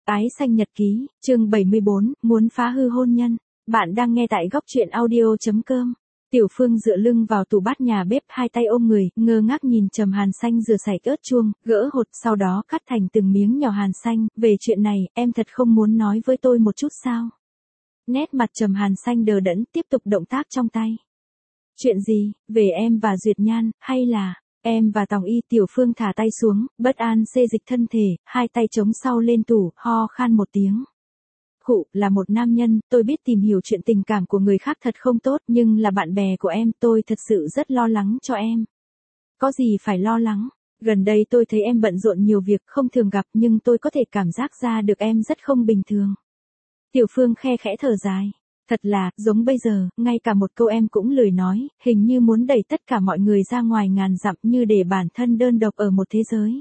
Ái xanh nhật ký, chương 74, muốn phá hư hôn nhân. Bạn đang nghe tại góc truyện audio.com. Tiểu Phương dựa lưng vào tủ bát nhà bếp, hai tay ôm người, ngơ ngác nhìn Trầm Hàn Xanh rửa sạch ớt chuông, gỡ hột, sau đó cắt thành từng miếng nhỏ. Hàn Xanh, về chuyện này, em thật không muốn nói với tôi một chút sao? Nét mặt Trầm Hàn Xanh đờ đẫn, tiếp tục động tác trong tay. Chuyện gì, về em và Duyệt Nhan, hay là... Em và Tòng Y? Tiểu Phương thả tay xuống, bất an xê dịch thân thể, hai tay chống sau lên tủ, ho khan một tiếng. Khụ, là một nam nhân, tôi biết tìm hiểu chuyện tình cảm của người khác thật không tốt, nhưng là bạn bè của em, tôi thật sự rất lo lắng cho em. Có gì phải lo lắng? Gần đây tôi thấy em bận rộn nhiều việc, không thường gặp, nhưng tôi có thể cảm giác ra được em rất không bình thường. Tiểu Phương khe khẽ thở dài. Thật là, giống bây giờ, ngay cả một câu em cũng lười nói, hình như muốn đẩy tất cả mọi người ra ngoài ngàn dặm, như để bản thân đơn độc ở một thế giới.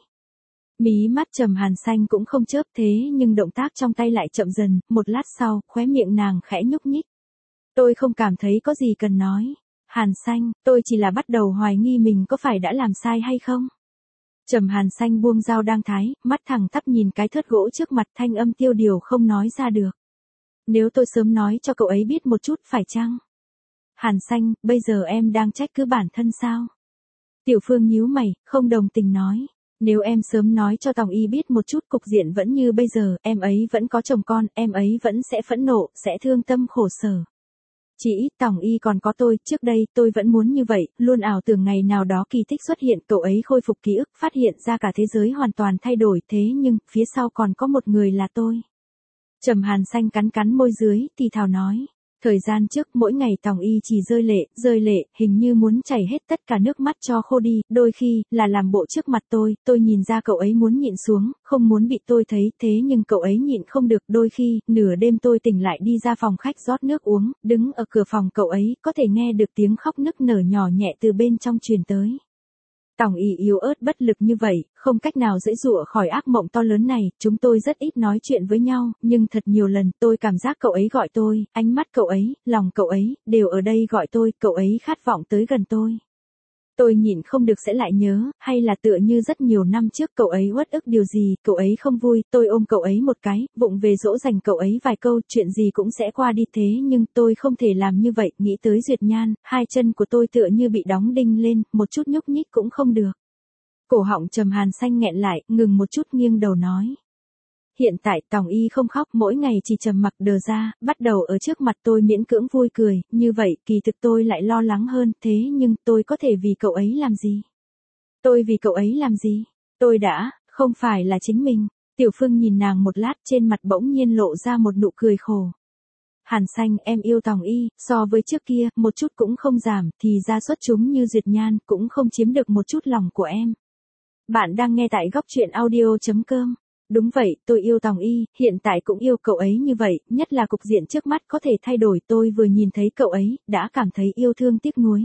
Mí mắt Trầm Hàn Xanh cũng không chớp, thế nhưng động tác trong tay lại chậm dần, một lát sau, khóe miệng nàng khẽ nhúc nhích. Tôi không cảm thấy có gì cần nói. Hàn Xanh, tôi chỉ là bắt đầu hoài nghi mình có phải đã làm sai hay không. Trầm Hàn Xanh buông dao đang thái, mắt thẳng tắp nhìn cái thớt gỗ trước mặt, thanh âm tiêu điều không nói ra được. Nếu tôi sớm nói cho cậu ấy biết một chút, phải chăng? Hàn Xanh, bây giờ em đang trách cứ bản thân sao? Tiểu Phương nhíu mày, không đồng tình nói. Nếu em sớm nói cho Tòng Y biết một chút, cục diện vẫn như bây giờ, em ấy vẫn có chồng con, em ấy vẫn sẽ phẫn nộ, sẽ thương tâm khổ sở. Chỉ ít Tòng Y còn có tôi, trước đây tôi vẫn muốn như vậy, luôn ảo tưởng ngày nào đó kỳ tích xuất hiện, cậu ấy khôi phục ký ức, phát hiện ra cả thế giới hoàn toàn thay đổi, thế nhưng, phía sau còn có một người là tôi. Trầm Hàn Xanh cắn cắn môi dưới, thì thào nói. Thời gian trước, mỗi ngày Tòng Y chỉ rơi lệ, hình như muốn chảy hết tất cả nước mắt cho khô đi, đôi khi, là làm bộ trước mặt tôi nhìn ra cậu ấy muốn nhịn xuống, không muốn bị tôi thấy, thế nhưng cậu ấy nhịn không được, đôi khi, nửa đêm tôi tỉnh lại đi ra phòng khách rót nước uống, đứng ở cửa phòng cậu ấy, có thể nghe được tiếng khóc nức nở nhỏ nhẹ từ bên trong truyền tới. Tòng Y yếu ớt bất lực như vậy, không cách nào giãy giụa khỏi ác mộng to lớn này, chúng tôi rất ít nói chuyện với nhau, nhưng thật nhiều lần tôi cảm giác cậu ấy gọi tôi, ánh mắt cậu ấy, lòng cậu ấy, đều ở đây gọi tôi, cậu ấy khát vọng tới gần tôi. Tôi nhịn không được sẽ lại nhớ, hay là tựa như rất nhiều năm trước cậu ấy uất ức điều gì, cậu ấy không vui, tôi ôm cậu ấy một cái, vụng về dỗ dành cậu ấy vài câu, chuyện gì cũng sẽ qua đi, thế nhưng tôi không thể làm như vậy, nghĩ tới Duyệt Nhan, hai chân của tôi tựa như bị đóng đinh lên, một chút nhúc nhích cũng không được. Cổ họng Trầm Hàn Xanh nghẹn lại, ngừng một chút nghiêng đầu nói. Hiện tại Tòng Y không khóc, mỗi ngày chỉ trầm mặc đờ ra, bắt đầu ở trước mặt tôi miễn cưỡng vui cười, như vậy kỳ thực tôi lại lo lắng hơn, thế nhưng tôi có thể vì cậu ấy làm gì? Tôi vì cậu ấy làm gì? Tôi đã, không phải là chính mình. Tiểu Phương nhìn nàng một lát, trên mặt bỗng nhiên lộ ra một nụ cười khổ. Hàn Xanh, em yêu Tòng Y, so với trước kia, một chút cũng không giảm, thì ra xuất chúng như Duyệt Nhan, cũng không chiếm được một chút lòng của em. Bạn đang nghe tại góc truyện audio.com. Đúng vậy, tôi yêu Tòng Y, hiện tại cũng yêu cậu ấy như vậy, nhất là cục diện trước mắt có thể thay đổi, tôi vừa nhìn thấy cậu ấy, đã cảm thấy yêu thương tiếc nuối.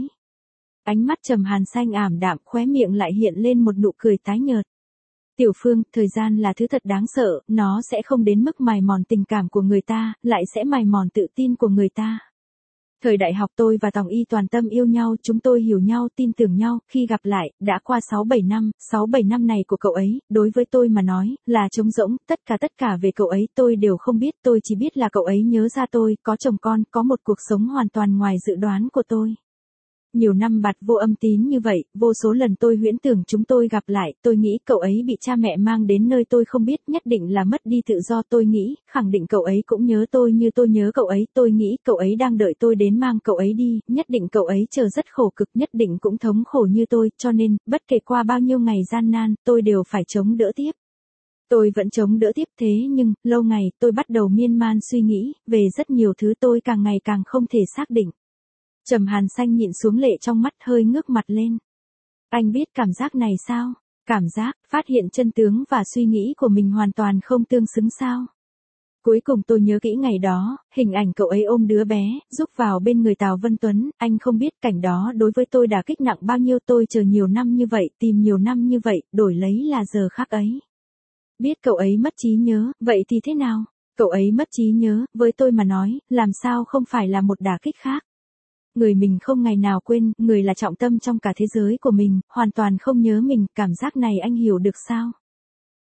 Ánh mắt Trầm Hàn Xanh ảm đạm, khóe miệng lại hiện lên một nụ cười tái nhợt. Tiểu Phương, thời gian là thứ thật đáng sợ, nó sẽ không đến mức mài mòn tình cảm của người ta, lại sẽ mài mòn tự tin của người ta. Thời đại học tôi và Tòng Y toàn tâm yêu nhau, chúng tôi hiểu nhau, tin tưởng nhau, khi gặp lại, đã qua 6-7 năm, 6-7 năm này của cậu ấy, đối với tôi mà nói, là trống rỗng, tất cả về cậu ấy tôi đều không biết, tôi chỉ biết là cậu ấy nhớ ra tôi, có chồng con, có một cuộc sống hoàn toàn ngoài dự đoán của tôi. Nhiều năm bạt vô âm tín như vậy, vô số lần tôi huyễn tưởng chúng tôi gặp lại, tôi nghĩ cậu ấy bị cha mẹ mang đến nơi tôi không biết, nhất định là mất đi tự do, tôi nghĩ, khẳng định cậu ấy cũng nhớ tôi như tôi nhớ cậu ấy, tôi nghĩ cậu ấy đang đợi tôi đến mang cậu ấy đi, nhất định cậu ấy chờ rất khổ cực, nhất định cũng thống khổ như tôi, cho nên, bất kể qua bao nhiêu ngày gian nan, tôi đều phải chống đỡ tiếp. Tôi vẫn chống đỡ tiếp, thế nhưng, lâu ngày, tôi bắt đầu miên man suy nghĩ, về rất nhiều thứ tôi càng ngày càng không thể xác định. Trầm Hàn Xanh nhịn xuống lệ trong mắt, hơi ngước mặt lên. Anh biết cảm giác này sao? Cảm giác, phát hiện chân tướng và suy nghĩ của mình hoàn toàn không tương xứng sao? Cuối cùng tôi nhớ kỹ ngày đó, hình ảnh cậu ấy ôm đứa bé, giúp vào bên người Tào Vân Tuấn, anh không biết cảnh đó đối với tôi đả kích nặng bao nhiêu, tôi chờ nhiều năm như vậy, tìm nhiều năm như vậy, đổi lấy là giờ khắc ấy. Biết cậu ấy mất trí nhớ, vậy thì thế nào? Cậu ấy mất trí nhớ, với tôi mà nói, làm sao không phải là một đả kích khác? Người mình không ngày nào quên, người là trọng tâm trong cả thế giới của mình, hoàn toàn không nhớ mình, cảm giác này anh hiểu được sao?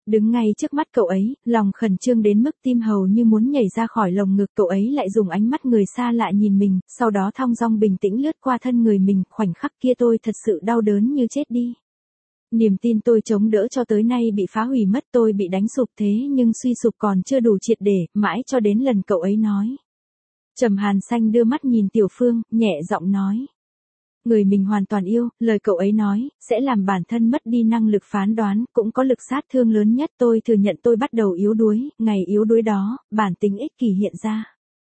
Đứng ngay trước mắt cậu ấy, lòng khẩn trương đến mức tim hầu như muốn nhảy ra khỏi lồng ngực, cậu ấy lại dùng ánh mắt người xa lạ nhìn mình, sau đó thong dong bình tĩnh lướt qua thân người mình, khoảnh khắc kia tôi thật sự đau đớn như chết đi. Niềm tin tôi chống đỡ cho tới nay bị phá hủy mất, tôi bị đánh sụp thế nhưng suy sụp còn chưa đủ triệt để, mãi cho đến lần cậu ấy nói. Trầm Hàn Xanh đưa mắt nhìn Tiểu Phương, nhẹ giọng nói. Người mình hoàn toàn yêu, lời cậu ấy nói, sẽ làm bản thân mất đi năng lực phán đoán, cũng có lực sát thương lớn nhất. Tôi thừa nhận tôi bắt đầu yếu đuối, ngày yếu đuối đó, bản tính ích kỷ hiện ra.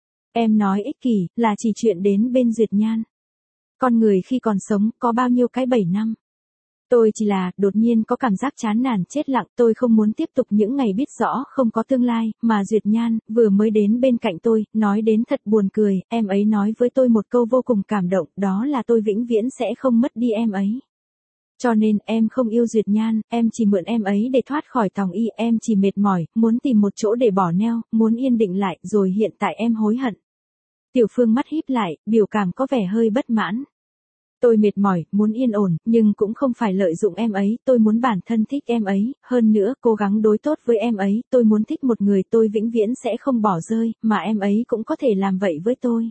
Em nói ích kỷ, là chỉ chuyện đến bên Duyệt Nhan. Con người khi còn sống, có bao nhiêu cái 7 năm. Tôi chỉ là, đột nhiên có cảm giác chán nản chết lặng, tôi không muốn tiếp tục những ngày biết rõ không có tương lai, mà Duyệt Nhan, vừa mới đến bên cạnh tôi, nói đến thật buồn cười, em ấy nói với tôi một câu vô cùng cảm động, đó là tôi vĩnh viễn sẽ không mất đi em ấy. Cho nên, em không yêu Duyệt Nhan, em chỉ mượn em ấy để thoát khỏi Tòng Y, em chỉ mệt mỏi, muốn tìm một chỗ để bỏ neo, muốn yên định lại, rồi hiện tại em hối hận. Tiểu Phương mắt híp lại, biểu cảm có vẻ hơi bất mãn. Tôi mệt mỏi, muốn yên ổn, nhưng cũng không phải lợi dụng em ấy, tôi muốn bản thân thích em ấy, hơn nữa, cố gắng đối tốt với em ấy, tôi muốn thích một người tôi vĩnh viễn sẽ không bỏ rơi, mà em ấy cũng có thể làm vậy với tôi.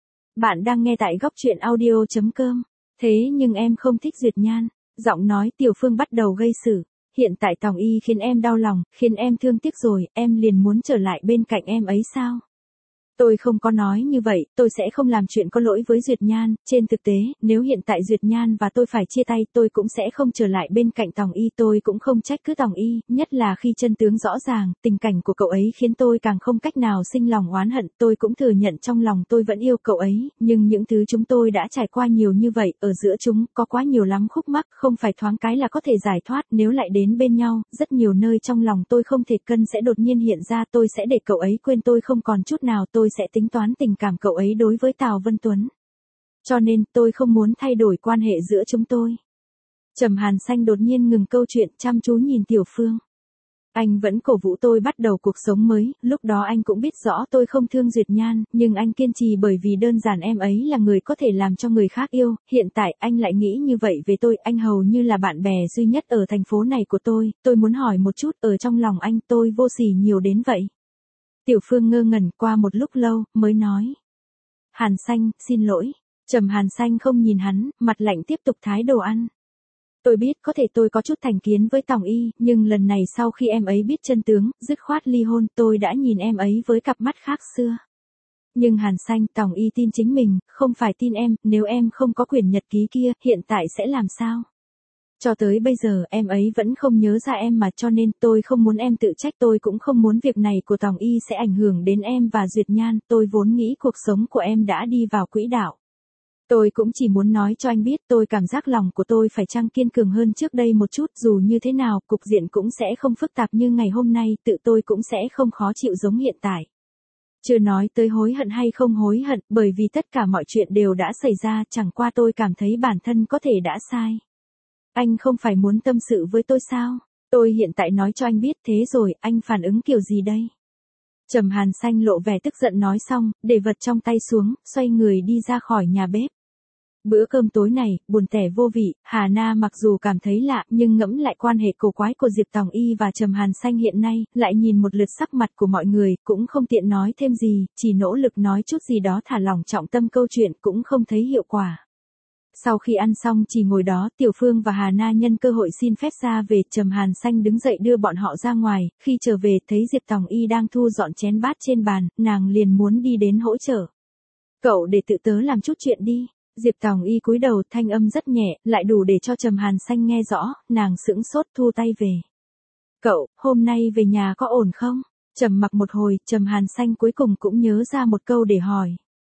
Bạn đang nghe tại góc truyện audio.com. Thế nhưng em không thích Duyệt Nhan. Giọng nói Tiểu Phương bắt đầu gây sự. Hiện tại Tòng Y khiến em đau lòng, khiến em thương tiếc rồi, em liền muốn trở lại bên cạnh em ấy sao? Tôi không có nói như vậy, tôi sẽ không làm chuyện có lỗi với Duyệt Nhan, trên thực tế, nếu hiện tại Duyệt Nhan và tôi phải chia tay, tôi cũng sẽ không trở lại bên cạnh Tòng Y, tôi cũng không trách cứ Tòng Y, nhất là khi chân tướng rõ ràng, tình cảnh của cậu ấy khiến tôi càng không cách nào sinh lòng oán hận, tôi cũng thừa nhận trong lòng tôi vẫn yêu cậu ấy, nhưng những thứ chúng tôi đã trải qua nhiều như vậy, ở giữa chúng, có quá nhiều lắm khúc mắc, không phải thoáng cái là có thể giải thoát, nếu lại đến bên nhau, rất nhiều nơi trong lòng tôi không thể cân sẽ đột nhiên hiện ra, tôi sẽ để cậu ấy quên tôi không còn chút nào, tôi sẽ tính toán tình cảm cậu ấy đối với Tào Vân Tuấn. Cho nên, tôi không muốn thay đổi quan hệ giữa chúng tôi. Trầm Hàn Xanh đột nhiên ngừng câu chuyện, chăm chú nhìn Tiểu Phương. Anh vẫn cổ vũ tôi bắt đầu cuộc sống mới, lúc đó anh cũng biết rõ tôi không thương Duyệt Nhan, nhưng anh kiên trì bởi vì đơn giản em ấy là người có thể làm cho người khác yêu, hiện tại anh lại nghĩ như vậy về tôi, anh hầu như là bạn bè duy nhất ở thành phố này của tôi muốn hỏi một chút, ở trong lòng anh tôi vô sỉ nhiều đến vậy. Tiểu Phương ngơ ngẩn qua một lúc lâu, mới nói. Hàn Xanh, xin lỗi. Trầm Hàn Xanh không nhìn hắn, mặt lạnh tiếp tục thái đồ ăn. Tôi biết có thể tôi có chút thành kiến với Tòng Y, nhưng lần này sau khi em ấy biết chân tướng, dứt khoát ly hôn, tôi đã nhìn em ấy với cặp mắt khác xưa. Nhưng Hàn Xanh, Tòng Y tin chính mình, không phải tin em, nếu em không có quyển nhật ký kia, hiện tại sẽ làm sao? Cho tới bây giờ em ấy vẫn không nhớ ra em mà, cho nên tôi không muốn em tự trách, tôi cũng không muốn việc này của Tòng Y sẽ ảnh hưởng đến em và Duyệt Nhan, tôi vốn nghĩ cuộc sống của em đã đi vào quỹ đạo. Tôi cũng chỉ muốn nói cho anh biết tôi cảm giác lòng của tôi phải chăng kiên cường hơn trước đây một chút, dù như thế nào, cục diện cũng sẽ không phức tạp như ngày hôm nay, tự tôi cũng sẽ không khó chịu giống hiện tại. Chưa nói tới hối hận hay không hối hận, bởi vì tất cả mọi chuyện đều đã xảy ra, chẳng qua tôi cảm thấy bản thân có thể đã sai. Anh không phải muốn tâm sự với tôi sao? Tôi hiện tại nói cho anh biết, thế rồi, anh phản ứng kiểu gì đây? Trầm Hàn Xanh lộ vẻ tức giận nói xong, để vật trong tay xuống, xoay người đi ra khỏi nhà bếp. Bữa cơm tối này, buồn tẻ vô vị, Hà Na mặc dù cảm thấy lạ, nhưng ngẫm lại quan hệ cổ quái của Diệp Tòng Y và Trầm Hàn Xanh hiện nay, lại nhìn một lượt sắc mặt của mọi người, cũng không tiện nói thêm gì, chỉ nỗ lực nói chút gì đó thả lỏng trọng tâm câu chuyện, cũng không thấy hiệu quả. Sau khi ăn xong chỉ ngồi đó, Tiểu Phương và Hà Na nhân cơ hội xin phép ra về, Trầm Hàn Xanh đứng dậy đưa bọn họ ra ngoài, khi trở về thấy Diệp Tòng Y đang thu dọn chén bát trên bàn, nàng liền muốn đi đến hỗ trợ. Cậu để tự tớ làm chút chuyện đi. Diệp Tòng Y cúi đầu, thanh âm rất nhẹ, lại đủ để cho Trầm Hàn Xanh nghe rõ, nàng sững sốt thu tay về. Cậu, hôm nay về nhà có ổn không? Trầm mặc một hồi, Trầm Hàn Xanh cuối cùng cũng nhớ ra một câu để hỏi.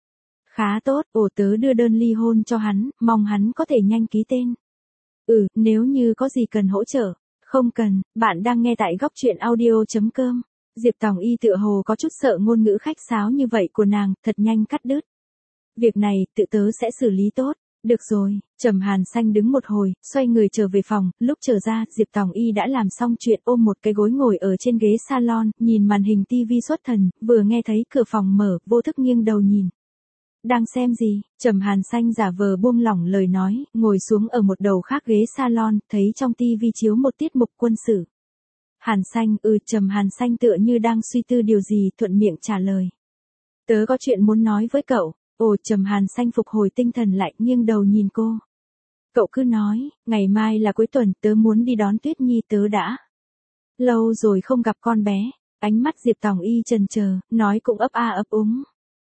Khá tốt, tớ đưa đơn ly hôn cho hắn, mong hắn có thể nhanh ký tên. Nếu như có gì cần hỗ trợ. Không cần, bạn đang nghe tại góc truyện audio.com. Diệp Tòng Y tựa hồ có chút sợ ngôn ngữ khách sáo như vậy của nàng, thật nhanh cắt đứt. Việc này, tự tớ sẽ xử lý tốt. Được rồi, Trầm Hàn Xanh đứng một hồi, xoay người trở về phòng, lúc trở ra, Diệp Tòng Y đã làm xong chuyện, ôm một cái gối ngồi ở trên ghế salon, nhìn màn hình tivi xuất thần, vừa nghe thấy cửa phòng mở, vô thức nghiêng đầu nhìn. Đang xem gì? Trầm Hàn Xanh giả vờ buông lỏng lời nói, ngồi xuống ở một đầu khác ghế salon, thấy trong tivi chiếu một tiết mục quân sự. Hàn Xanh, Trầm Hàn Xanh tựa như đang suy tư điều gì thuận miệng trả lời. Tớ có chuyện muốn nói với cậu. Trầm Hàn Xanh phục hồi tinh thần lại nghiêng đầu nhìn cô. Cậu cứ nói, ngày mai là cuối tuần tớ muốn đi đón Tuyết Nhi tớ đã. Lâu rồi không gặp con bé, ánh mắt Diệp Tòng Y chần chờ, nói cũng ấp a ấp úng.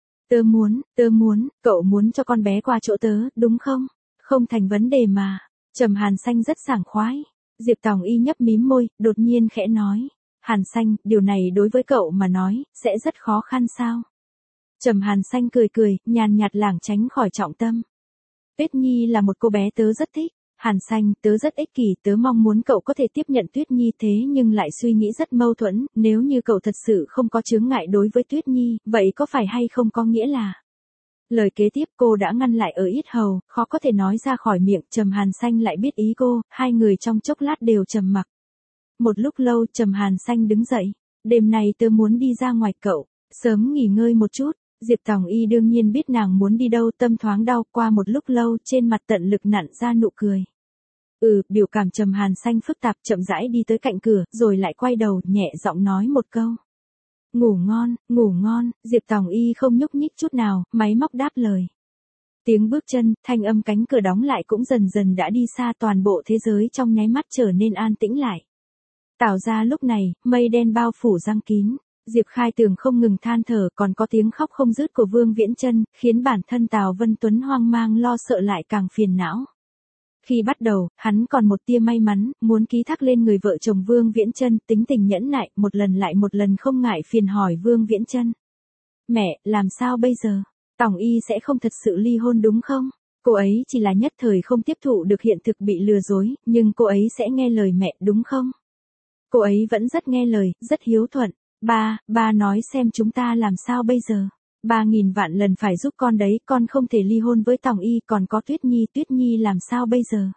Tớ muốn, cậu muốn cho con bé qua chỗ tớ, đúng không? Không thành vấn đề mà. Trầm Hàn Xanh rất sảng khoái. Diệp Tòng Y nhấp mím môi, đột nhiên khẽ nói. Hàn Xanh, điều này đối với cậu mà nói, sẽ rất khó khăn sao? Trầm Hàn Xanh cười, nhàn nhạt lảng tránh khỏi trọng tâm. Tuyết Nhi là một cô bé tớ rất thích. Hàn Xanh, tớ rất ích kỷ, tớ mong muốn cậu có thể tiếp nhận Tuyết Nhi thế nhưng lại suy nghĩ rất mâu thuẫn, nếu như cậu thật sự không có chướng ngại đối với Tuyết Nhi, vậy có phải hay không có nghĩa là... Lời kế tiếp cô đã ngăn lại ở yết hầu, khó có thể nói ra khỏi miệng, Trầm Hàn Xanh lại biết ý cô, hai người trong chốc lát đều trầm mặc. Một lúc lâu Trầm Hàn Xanh đứng dậy, đêm nay tớ muốn đi ra ngoài cậu, sớm nghỉ ngơi một chút. Diệp Tòng Y đương nhiên biết nàng muốn đi đâu, tâm thoáng đau, qua một lúc lâu trên mặt tận lực nặn ra nụ cười. Biểu cảm Trầm Hàn Xanh phức tạp, chậm rãi đi tới cạnh cửa, rồi lại quay đầu, nhẹ giọng nói một câu. Ngủ ngon, Diệp Tòng Y không nhúc nhích chút nào, máy móc đáp lời. Tiếng bước chân, thanh âm cánh cửa đóng lại cũng dần dần đã đi xa, toàn bộ thế giới trong nháy mắt trở nên an tĩnh lại. Tảo ra lúc này, mây đen bao phủ giăng kín. Diệp Khai Tường không ngừng than thở, còn có tiếng khóc không dứt của Vương Viễn Chân, khiến bản thân Tào Vân Tuấn hoang mang lo sợ lại càng phiền não. Khi bắt đầu, hắn còn một tia may mắn, muốn ký thác lên người vợ chồng Vương Viễn Chân, tính tình nhẫn nại, một lần lại một lần không ngại phiền hỏi Vương Viễn Chân. Mẹ, làm sao bây giờ? Tòng Y sẽ không thật sự ly hôn đúng không? Cô ấy chỉ là nhất thời không tiếp thụ được hiện thực bị lừa dối, nhưng cô ấy sẽ nghe lời mẹ đúng không? Cô ấy vẫn rất nghe lời, rất hiếu thuận. Ba nói xem chúng ta làm sao bây giờ? 3.000 vạn lần phải giúp con đấy, con không thể ly hôn với Tòng Y, còn có Tuyết Nhi làm sao bây giờ?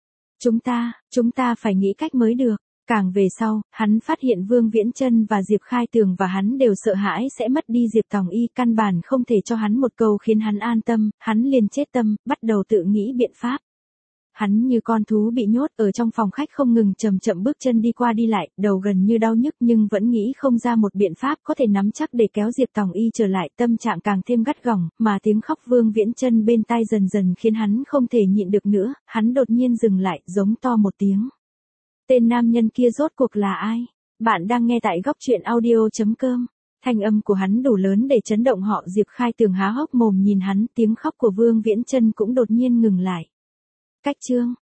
Chúng ta phải nghĩ cách mới được. Càng về sau, hắn phát hiện Vương Viễn Chân và Diệp Khai Tường và hắn đều sợ hãi sẽ mất đi Diệp Tòng Y, căn bản không thể cho hắn một câu khiến hắn an tâm, hắn liền chết tâm, bắt đầu tự nghĩ biện pháp. Hắn như con thú bị nhốt ở trong phòng khách không ngừng chậm chậm bước chân đi qua đi lại, đầu gần như đau nhức nhưng vẫn nghĩ không ra một biện pháp có thể nắm chắc để kéo Diệp Tòng Y trở lại, tâm trạng càng thêm gắt gỏng, mà tiếng khóc Vương Viễn Chân bên tai dần dần khiến hắn không thể nhịn được nữa, hắn đột nhiên dừng lại, giống to một tiếng. Tên nam nhân kia rốt cuộc là ai? Bạn đang nghe tại Góc Truyện Audio.com. Thanh âm của hắn đủ lớn để chấn động họ. Diệp Khai Tường há hốc mồm nhìn hắn, tiếng khóc của Vương Viễn Chân cũng đột nhiên ngừng lại. Cách chương